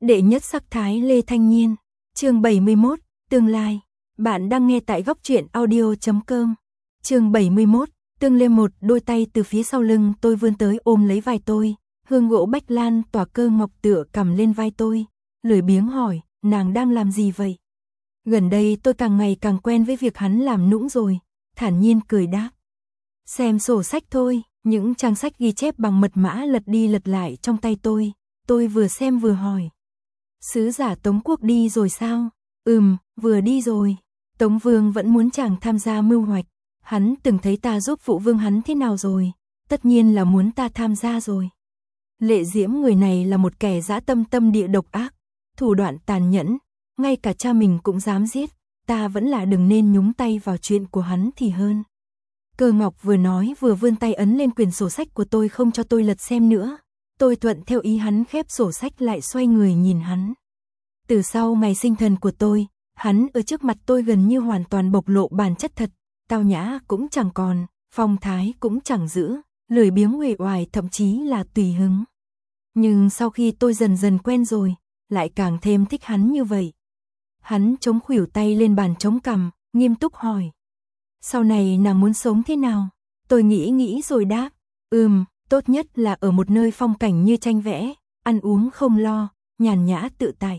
Đệ nhất sắc thái Lê Thanh Nhiên. Chương 71, tương lai. Bạn đang nghe tại góc truyện audio.com. Chương 71, tương lê. Một đôi tay từ phía sau lưng tôi vươn tới ôm lấy vai tôi, hương gỗ bách lan tỏa cơ ngọc tựa cầm lên vai tôi, lười biếng hỏi, nàng đang làm gì vậy? Gần đây tôi càng ngày càng quen với việc hắn làm nũng rồi, thản nhiên cười đáp. Xem sổ sách thôi, những trang sách ghi chép bằng mật mã lật đi lật lại trong tay tôi vừa xem vừa hỏi. Sứ giả Tống Quốc đi rồi sao? Vừa đi rồi. Tống Vương vẫn muốn chàng tham gia mưu hoạch. Hắn từng thấy ta giúp phụ vương hắn thế nào rồi, tất nhiên là muốn ta tham gia rồi. Lệ Diễm người này là một kẻ dã tâm tâm địa độc ác, thủ đoạn tàn nhẫn, ngay cả cha mình cũng dám giết, ta vẫn là đừng nên nhúng tay vào chuyện của hắn thì hơn. Cơ Ngọc vừa nói vừa vươn tay ấn lên quyển sổ sách của tôi không cho tôi lật xem nữa. Tôi thuận theo ý hắn khép sổ sách lại xoay người nhìn hắn. Từ sau ngày sinh thần của tôi, hắn ở trước mặt tôi gần như hoàn toàn bộc lộ bản chất thật, tao nhã cũng chẳng còn, phong thái cũng chẳng giữ, lười biếng uể oải thậm chí là tùy hứng. Nhưng sau khi tôi dần dần quen rồi, lại càng thêm thích hắn như vậy. Hắn chống khuỷu tay lên bàn chống cằm, nghiêm túc hỏi. Sau này nàng muốn sống thế nào? Tôi nghĩ rồi đáp. Tốt nhất là ở một nơi phong cảnh như tranh vẽ, ăn uống không lo, nhàn nhã tự tại.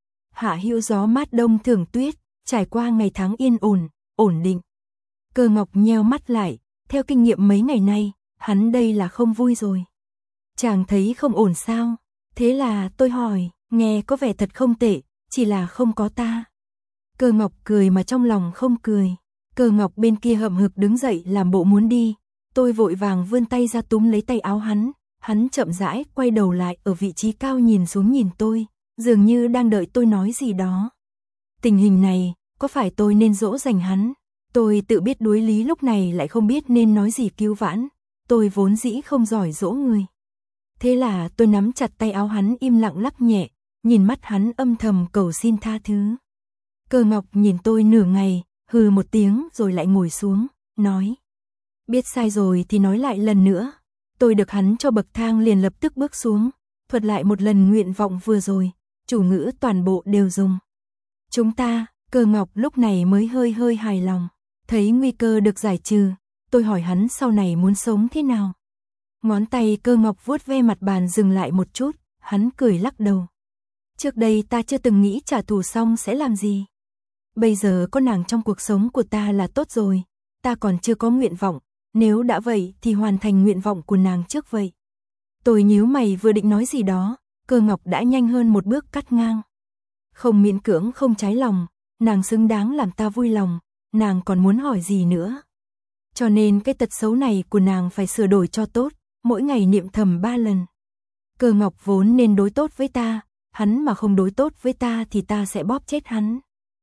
Hạ hữu gió mát đông thưởng tuyết, trải qua ngày tháng yên ổn, ổn định. Cơ Ngọc nheo mắt lại, theo kinh nghiệm mấy ngày nay, hắn đây là không vui rồi. Chàng thấy không ổn sao? Thế là tôi hỏi, nghe có vẻ thật không tệ, chỉ là không có ta. Cơ Ngọc cười mà trong lòng không cười. Cơ Ngọc bên kia hậm hực đứng dậy làm bộ muốn đi. Tôi vội vàng vươn tay ra túm lấy tay áo hắn chậm rãi quay đầu lại ở vị trí cao nhìn xuống nhìn tôi, dường như đang đợi tôi nói gì đó. Tình hình này, có phải tôi nên dỗ dành hắn? Tôi tự biết đuối lý lúc này lại không biết nên nói gì cứu vãn, tôi vốn dĩ không giỏi dỗ người. Thế là tôi nắm chặt tay áo hắn im lặng lắc nhẹ, nhìn mắt hắn âm thầm cầu xin tha thứ. Cơ Ngọc nhìn tôi nửa ngày, hừ một tiếng rồi lại ngồi xuống, nói. Biết sai rồi thì nói lại lần nữa. Tôi được hắn cho bậc thang liền lập tức bước xuống, thuật lại một lần nguyện vọng vừa rồi, chủ ngữ toàn bộ đều dùng. Chúng ta, Cơ Ngọc lúc này mới hơi hài lòng, thấy nguy cơ được giải trừ, tôi hỏi hắn sau này muốn sống thế nào. Ngón tay Cơ Ngọc vuốt ve mặt bàn dừng lại một chút, hắn cười lắc đầu. Trước đây ta chưa từng nghĩ trả thù xong sẽ làm gì. Bây giờ có nàng trong cuộc sống của ta là tốt rồi, ta còn chưa có nguyện vọng, nếu đã vậy thì hoàn thành nguyện vọng của nàng trước vậy. Tôi nhíu mày vừa định nói gì đó, Cơ Ngọc đã nhanh hơn một bước cắt ngang. Không miễn cưỡng không trái lòng, nàng xứng đáng làm ta vui lòng, nàng còn muốn hỏi gì nữa. Cho nên cái tật xấu này của nàng phải sửa đổi cho tốt, mỗi ngày niệm thầm 3 lần. Cơ Ngọc vốn nên đối tốt với ta, hắn mà không đối tốt với ta thì ta sẽ bóp chết hắn.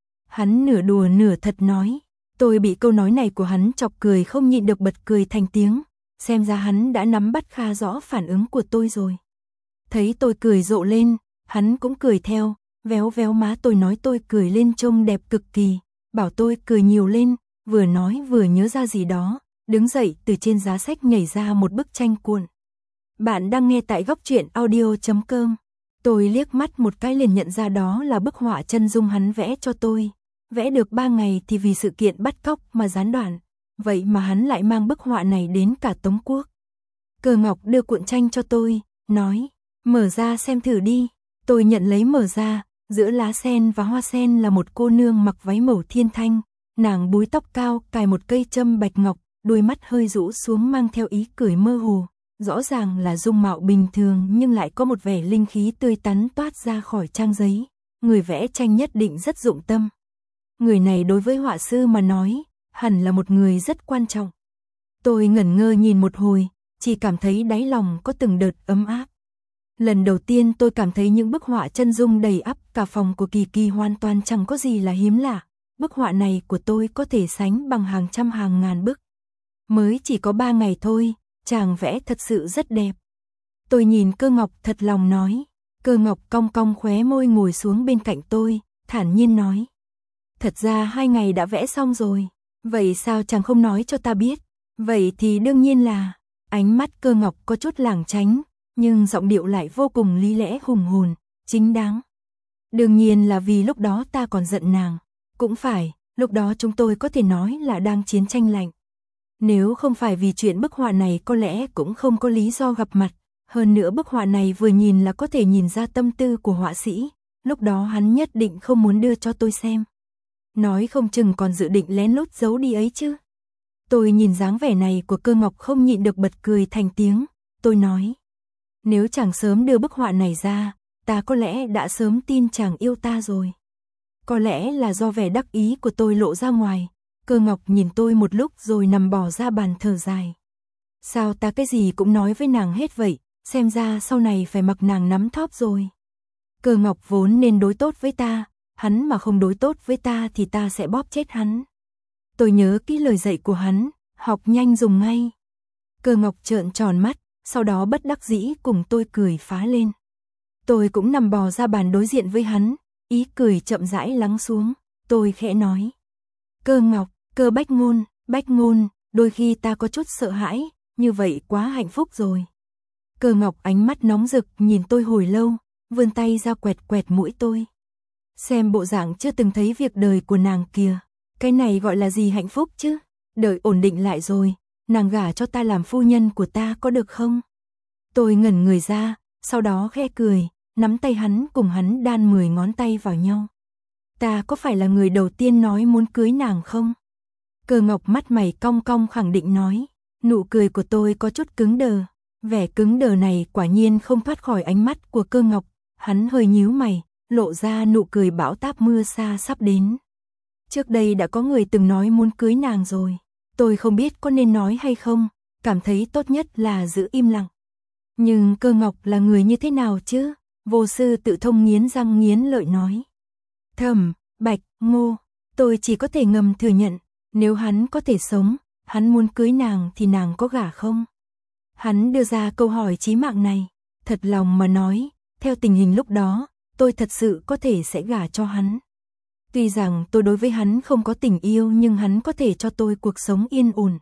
Hắn nửa đùa nửa thật nói. Tôi bị câu nói này của hắn chọc cười không nhịn được bật cười thành tiếng, xem ra hắn đã nắm bắt khá rõ phản ứng của tôi rồi. Thấy tôi cười rộ lên, hắn cũng cười theo, véo véo má tôi nói tôi cười lên trông đẹp cực kỳ, bảo tôi cười nhiều lên, vừa nói vừa nhớ ra gì đó, đứng dậy từ trên giá sách nhảy ra một bức tranh cuộn. Bạn đang nghe tại góc truyện audio.com. Tôi liếc mắt một cái liền nhận ra đó là bức họa chân dung hắn vẽ cho tôi. Vẽ được 3 ngày thì vì sự kiện bắt cóc mà gián đoạn, vậy mà hắn lại mang bức họa này đến cả Tống Quốc. Cơ Ngọc đưa cuộn tranh cho tôi, nói, mở ra xem thử đi. Tôi nhận lấy mở ra, giữa lá sen và hoa sen là một cô nương mặc váy màu thiên thanh, nàng búi tóc cao, cài một cây châm bạch ngọc, đôi mắt hơi rũ xuống mang theo ý cười mơ hồ, rõ ràng là dung mạo bình thường nhưng lại có một vẻ linh khí tươi tắn toát ra khỏi trang giấy, người vẽ tranh nhất định rất dụng tâm. Người này đối với họa sư mà nói, hẳn là một người rất quan trọng. Tôi ngẩn ngơ nhìn một hồi, chỉ cảm thấy đáy lòng có từng đợt ấm áp. Lần đầu tiên tôi cảm thấy những bức họa chân dung đầy ắp cả phòng của Kỳ Kỳ hoàn toàn chẳng có gì là hiếm lạ. Bức họa này của tôi có thể sánh bằng hàng trăm hàng ngàn bức. Mới chỉ có 3 ngày thôi, chàng vẽ thật sự rất đẹp. Tôi nhìn Cơ Ngọc thật lòng nói. Cơ Ngọc cong cong khóe môi ngồi xuống bên cạnh tôi, thản nhiên nói. Thật ra 2 ngày đã vẽ xong rồi, vậy sao chàng không nói cho ta biết? Vậy thì đương nhiên là, ánh mắt Cơ Ngọc có chút lảng tránh, nhưng giọng điệu lại vô cùng lý lẽ hùng hồn, chính đáng. Đương nhiên là vì lúc đó ta còn giận nàng. Cũng phải, lúc đó chúng tôi có thể nói là đang chiến tranh lạnh. Nếu không phải vì chuyện bức họa này có lẽ cũng không có lý do gặp mặt. Hơn nữa bức họa này vừa nhìn là có thể nhìn ra tâm tư của họa sĩ. Lúc đó hắn nhất định không muốn đưa cho tôi xem. Nói không chừng còn dự định lén lút giấu đi ấy chứ. Tôi nhìn dáng vẻ này của Cơ Ngọc không nhịn được bật cười thành tiếng. Tôi nói, nếu chàng sớm đưa bức họa này ra, ta có lẽ đã sớm tin chàng yêu ta rồi. Có lẽ là do vẻ đắc ý của tôi lộ ra ngoài. Cơ Ngọc nhìn tôi một lúc rồi nằm bò ra bàn thở dài. Sao ta cái gì cũng nói với nàng hết vậy, xem ra sau này phải mặc nàng nắm thóp rồi. Cơ Ngọc vốn nên đối tốt với ta, hắn mà không đối tốt với ta thì ta sẽ bóp chết hắn. Tôi nhớ kỹ lời dạy của hắn, học nhanh dùng ngay. Cơ Ngọc trợn tròn mắt, sau đó bất đắc dĩ cùng tôi cười phá lên. Tôi cũng nằm bò ra bàn đối diện với hắn, ý cười chậm rãi lắng xuống, tôi khẽ nói. Cơ Ngọc, Cơ Bách Ngôn, đôi khi ta có chút sợ hãi, như vậy quá hạnh phúc rồi. Cơ Ngọc ánh mắt nóng rực nhìn tôi hồi lâu, vươn tay ra quẹt quẹt mũi tôi. Xem bộ dạng chưa từng thấy việc đời của nàng kìa, cái này gọi là gì hạnh phúc chứ, đợi ổn định lại rồi, nàng gả cho ta làm phu nhân của ta có được không? Tôi ngẩn người ra, sau đó khẽ cười, nắm tay hắn cùng hắn đan 10 ngón tay vào nhau. Ta có phải là người đầu tiên nói muốn cưới nàng không? Cơ Ngọc mắt mày cong cong khẳng định nói, nụ cười của tôi có chút cứng đờ. Vẻ cứng đờ này quả nhiên không thoát khỏi ánh mắt của Cơ Ngọc, hắn hơi nhíu mày, lộ ra nụ cười bão táp mưa xa sắp đến. Trước đây đã có người từng nói muốn cưới nàng rồi, tôi không biết có nên nói hay không, cảm thấy tốt nhất là giữ im lặng. Nhưng Cơ Ngọc là người như thế nào chứ? Vô Sư Tự Thông nghiến răng nghiến lợi nói. Thẩm, Bạch, Ngô, tôi chỉ có thể ngầm thừa nhận, nếu hắn có thể sống, hắn muốn cưới nàng thì nàng có gả không? Hắn đưa ra câu hỏi chí mạng này, thật lòng mà nói, theo tình hình lúc đó, tôi thật sự có thể sẽ gả cho hắn. Tuy rằng tôi đối với hắn không có tình yêu nhưng hắn có thể cho tôi cuộc sống yên ổn.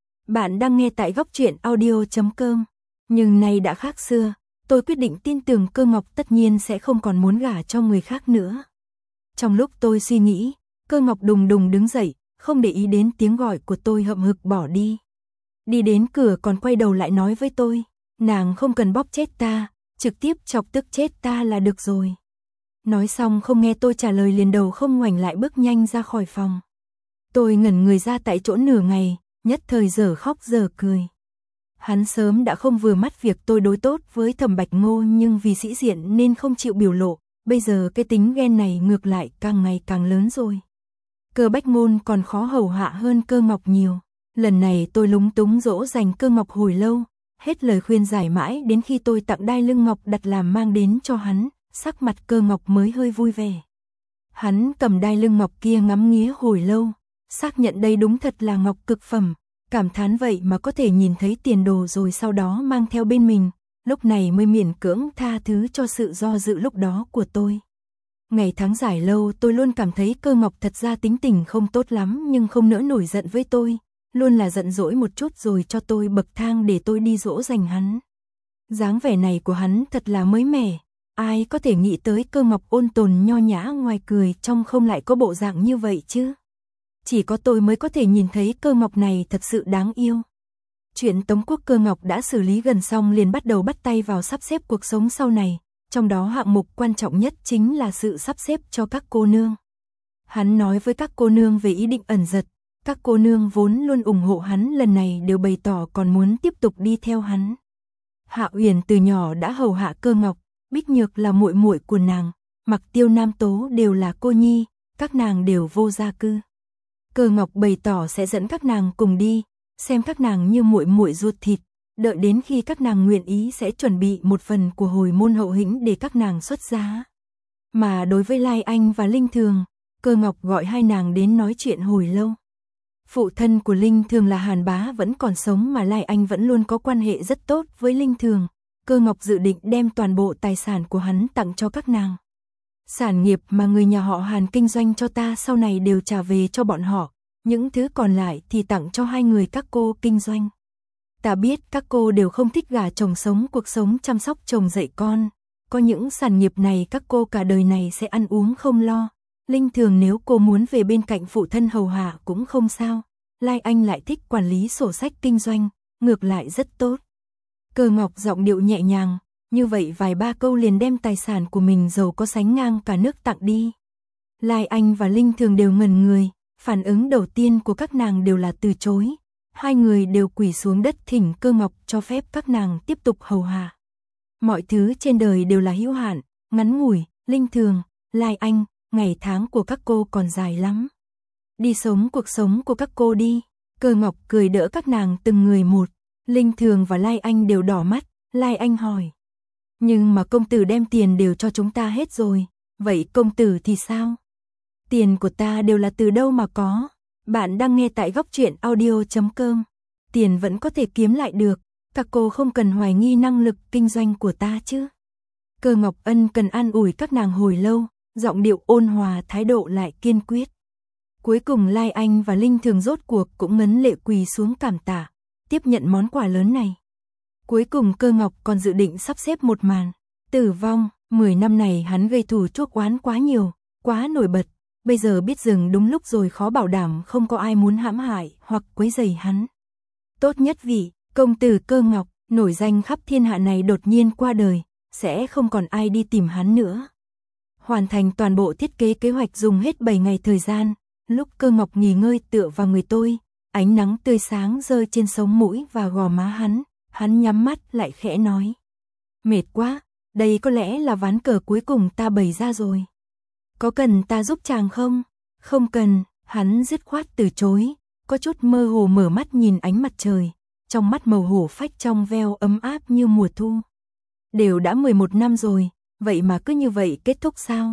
Bạn đang nghe tại Góc Truyện Audio.com, nhưng nay đã khác xưa, tôi quyết định tin tưởng Cơ Ngọc tất nhiên sẽ không còn muốn gả cho người khác nữa. Trong lúc tôi suy nghĩ, Cơ Ngọc đùng đùng đứng dậy, không để ý đến tiếng gọi của tôi hậm hực bỏ đi. Đi đến cửa còn quay đầu lại nói với tôi, nàng không cần bóp chết ta, trực tiếp chọc tức chết ta là được rồi. Nói xong không nghe tôi trả lời liền đầu không ngoảnh lại bước nhanh ra khỏi phòng. Tôi ngẩn người ra tại chỗ nửa ngày, nhất thời giờ khóc giờ cười. Hắn sớm đã không vừa mắt việc tôi đối tốt với Thẩm Bạch Ngô nhưng vì sĩ diện nên không chịu biểu lộ, bây giờ cái tính ghen này ngược lại càng ngày càng lớn rồi. Cơ Bách Ngôn còn khó hầu hạ hơn Cơ Ngọc nhiều. Lần này tôi lúng túng dỗ dành Cơ Ngọc hồi lâu, hết lời khuyên giải mãi đến khi tôi tặng đai lưng ngọc đặt làm mang đến cho hắn, sắc mặt Cơ Ngọc mới hơi vui vẻ. Hắn cầm đai lưng ngọc kia ngắm nghía hồi lâu, xác nhận đây đúng thật là ngọc cực phẩm, cảm thán vậy mà có thể nhìn thấy tiền đồ rồi sau đó mang theo bên mình, lúc này mới miễn cưỡng tha thứ cho sự do dự lúc đó của tôi. Ngày tháng dài lâu tôi luôn cảm thấy Cơ Ngọc thật ra tính tình không tốt lắm nhưng không nỡ nổi giận với tôi, luôn là giận dỗi một chút rồi cho tôi bậc thang để tôi đi dỗ dành hắn. Dáng vẻ này của hắn thật là mới mẻ, ai có thể nghĩ tới Cơ Ngọc ôn tồn nho nhã ngoài cười trong không lại có bộ dạng như vậy chứ. Chỉ có tôi mới có thể nhìn thấy Cơ Ngọc này thật sự đáng yêu. Chuyện Tống Quốc Cơ Ngọc đã xử lý gần xong liền bắt đầu bắt tay vào sắp xếp cuộc sống sau này, trong đó hạng mục quan trọng nhất chính là sự sắp xếp cho các cô nương. Hắn nói với các cô nương về ý định ẩn giật, các cô nương vốn luôn ủng hộ hắn lần này đều bày tỏ còn muốn tiếp tục đi theo hắn. Hạ Uyển từ nhỏ đã hầu hạ Cơ Ngọc, Bích Nhược là muội muội của nàng, Mặc Tiêu Nam Tố đều là cô nhi, các nàng đều vô gia cư. Cơ Ngọc bày tỏ sẽ dẫn các nàng cùng đi, xem các nàng như muội muội ruột thịt, đợi đến khi các nàng nguyện ý sẽ chuẩn bị một phần của hồi môn hậu hĩnh để các nàng xuất giá. Mà đối với Lai Anh và Linh Thường, Cơ Ngọc gọi hai nàng đến nói chuyện hồi lâu. Phụ thân của Linh Thường là Hàn Bá vẫn còn sống mà Lai Anh vẫn luôn có quan hệ rất tốt với Linh Thường. Cơ Ngọc dự định đem toàn bộ tài sản của hắn tặng cho các nàng. Sản nghiệp mà người nhà họ Hàn kinh doanh cho ta sau này đều trả về cho bọn họ, những thứ còn lại thì tặng cho hai người các cô kinh doanh. Ta biết các cô đều không thích gả chồng sống cuộc sống chăm sóc chồng dạy con, có những sản nghiệp này các cô cả đời này sẽ ăn uống không lo. Linh thường nếu cô muốn về bên cạnh phụ thân hầu hạ cũng không sao. Lai Anh lại thích quản lý sổ sách kinh doanh, ngược lại rất tốt. Cơ Ngọc giọng điệu nhẹ nhàng, như vậy vài ba câu liền đem tài sản của mình giàu có sánh ngang cả nước tặng đi. Lai Anh và Linh thường đều ngẩn người, phản ứng đầu tiên của các nàng đều là từ chối. Hai người đều quỳ xuống đất thỉnh Cơ Ngọc cho phép các nàng tiếp tục hầu hạ. Mọi thứ trên đời đều là hữu hạn, ngắn ngủi, Linh thường, Lai Anh, ngày tháng của các cô còn dài lắm. Đi sống cuộc sống của các cô đi. Cơ Ngọc cười đỡ các nàng từng người một. Linh thường và Lai Anh đều đỏ mắt. Lai Anh hỏi. Nhưng mà công tử đem tiền đều cho chúng ta hết rồi. Vậy công tử thì sao? Tiền của ta đều là từ đâu mà có? Bạn đang nghe tại Góc Truyện Audio.com. Tiền vẫn có thể kiếm lại được. Các cô không cần hoài nghi năng lực kinh doanh của ta chứ. Cơ Ngọc ân cần an ủi các nàng hồi lâu. Giọng điệu ôn hòa, thái độ lại kiên quyết. Cuối cùng Lai Anh và Linh thường rốt cuộc cũng ngấn lệ quỳ xuống cảm tạ, tiếp nhận món quà lớn này. Cuối cùng Cơ Ngọc còn dự định sắp xếp một màn tử vong. 10 năm này hắn gây thù chuốc oán quá nhiều, quá nổi bật. Bây giờ biết dừng đúng lúc rồi, khó bảo đảm không có ai muốn hãm hại hoặc quấy rầy hắn. Tốt nhất vị công tử Cơ Ngọc nổi danh khắp thiên hạ này đột nhiên qua đời, sẽ không còn ai đi tìm hắn nữa. Hoàn thành toàn bộ thiết kế kế hoạch dùng hết 7 ngày thời gian. Lúc Cơ Ngọc nghỉ ngơi tựa vào người tôi, ánh nắng tươi sáng rơi trên sống mũi và gò má hắn nhắm mắt lại khẽ nói. Mệt quá, đây có lẽ là ván cờ cuối cùng ta bày ra rồi. Có cần ta giúp chàng không? Không cần, hắn dứt khoát từ chối, có chút mơ hồ mở mắt nhìn ánh mặt trời, trong mắt màu hổ phách trong veo ấm áp như mùa thu. Đều đã 11 năm rồi, vậy mà cứ như vậy kết thúc sao?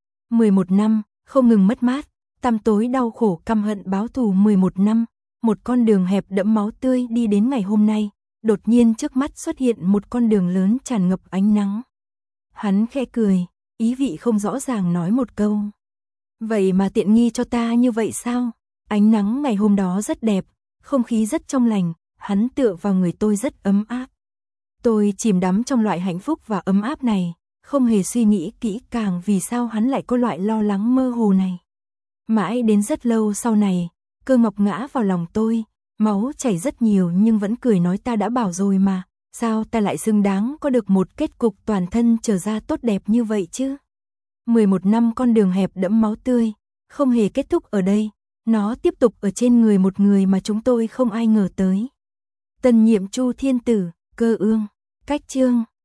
11 năm, không ngừng mất mát. Tăm tối đau khổ căm hận báo thù 11 năm, một con đường hẹp đẫm máu tươi đi đến ngày hôm nay, đột nhiên trước mắt xuất hiện một con đường lớn tràn ngập ánh nắng. Hắn khẽ cười, ý vị không rõ ràng nói một câu. Vậy mà tiện nghi cho ta như vậy sao? Ánh nắng ngày hôm đó rất đẹp, không khí rất trong lành, hắn tựa vào người tôi rất ấm áp. Tôi chìm đắm trong loại hạnh phúc và ấm áp này, không hề suy nghĩ kỹ càng vì sao hắn lại có loại lo lắng mơ hồ này. Mãi đến rất lâu sau này, Cơ Ngọc ngã vào lòng tôi, máu chảy rất nhiều nhưng vẫn cười nói ta đã bảo rồi mà, sao ta lại xứng đáng có được một kết cục toàn thân trở ra tốt đẹp như vậy chứ? 11 năm con đường hẹp đẫm máu tươi, không hề kết thúc ở đây, nó tiếp tục ở trên người một người mà chúng tôi không ai ngờ tới. Tân nhiệm Chu Thiên Tử, Cơ Ương, cách chương